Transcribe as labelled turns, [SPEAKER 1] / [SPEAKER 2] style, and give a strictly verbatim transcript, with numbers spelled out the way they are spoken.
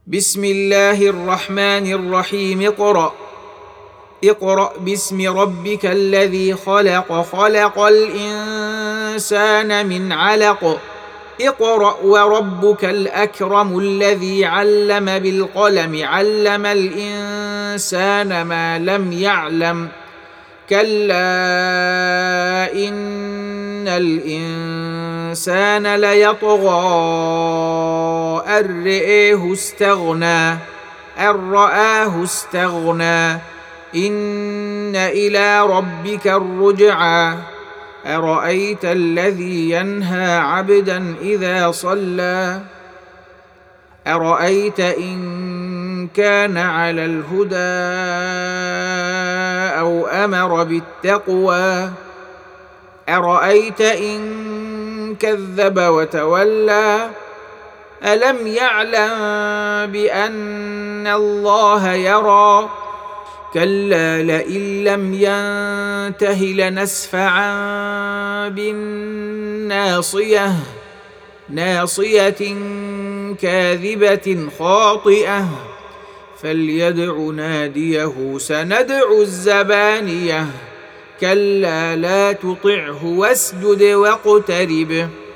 [SPEAKER 1] بسم الله الرحمن الرحيم اقرأ اقرأ باسم ربك الذي خلق خلق الإنسان من علق اقرأ وربك الأكرم الذي علم بالقلم علم الإنسان ما لم يعلم كلا إن الإنسان ليطغى أن رآه استغنى أن رآه استغنى إن إلى ربك الرجعى أرأيت الذي ينهى عبدا إذا صلى أرأيت إن كان على الهدى أو أمر بالتقوى أرأيت إن كذب وتولى ألم يعلم بأن الله يرى كلا لئن لم ينته لنسفعا بالناصية ناصية كاذبة خاطئة فليدع ناديه سندع الزبانية كلا لا تطعه واسجد واقترب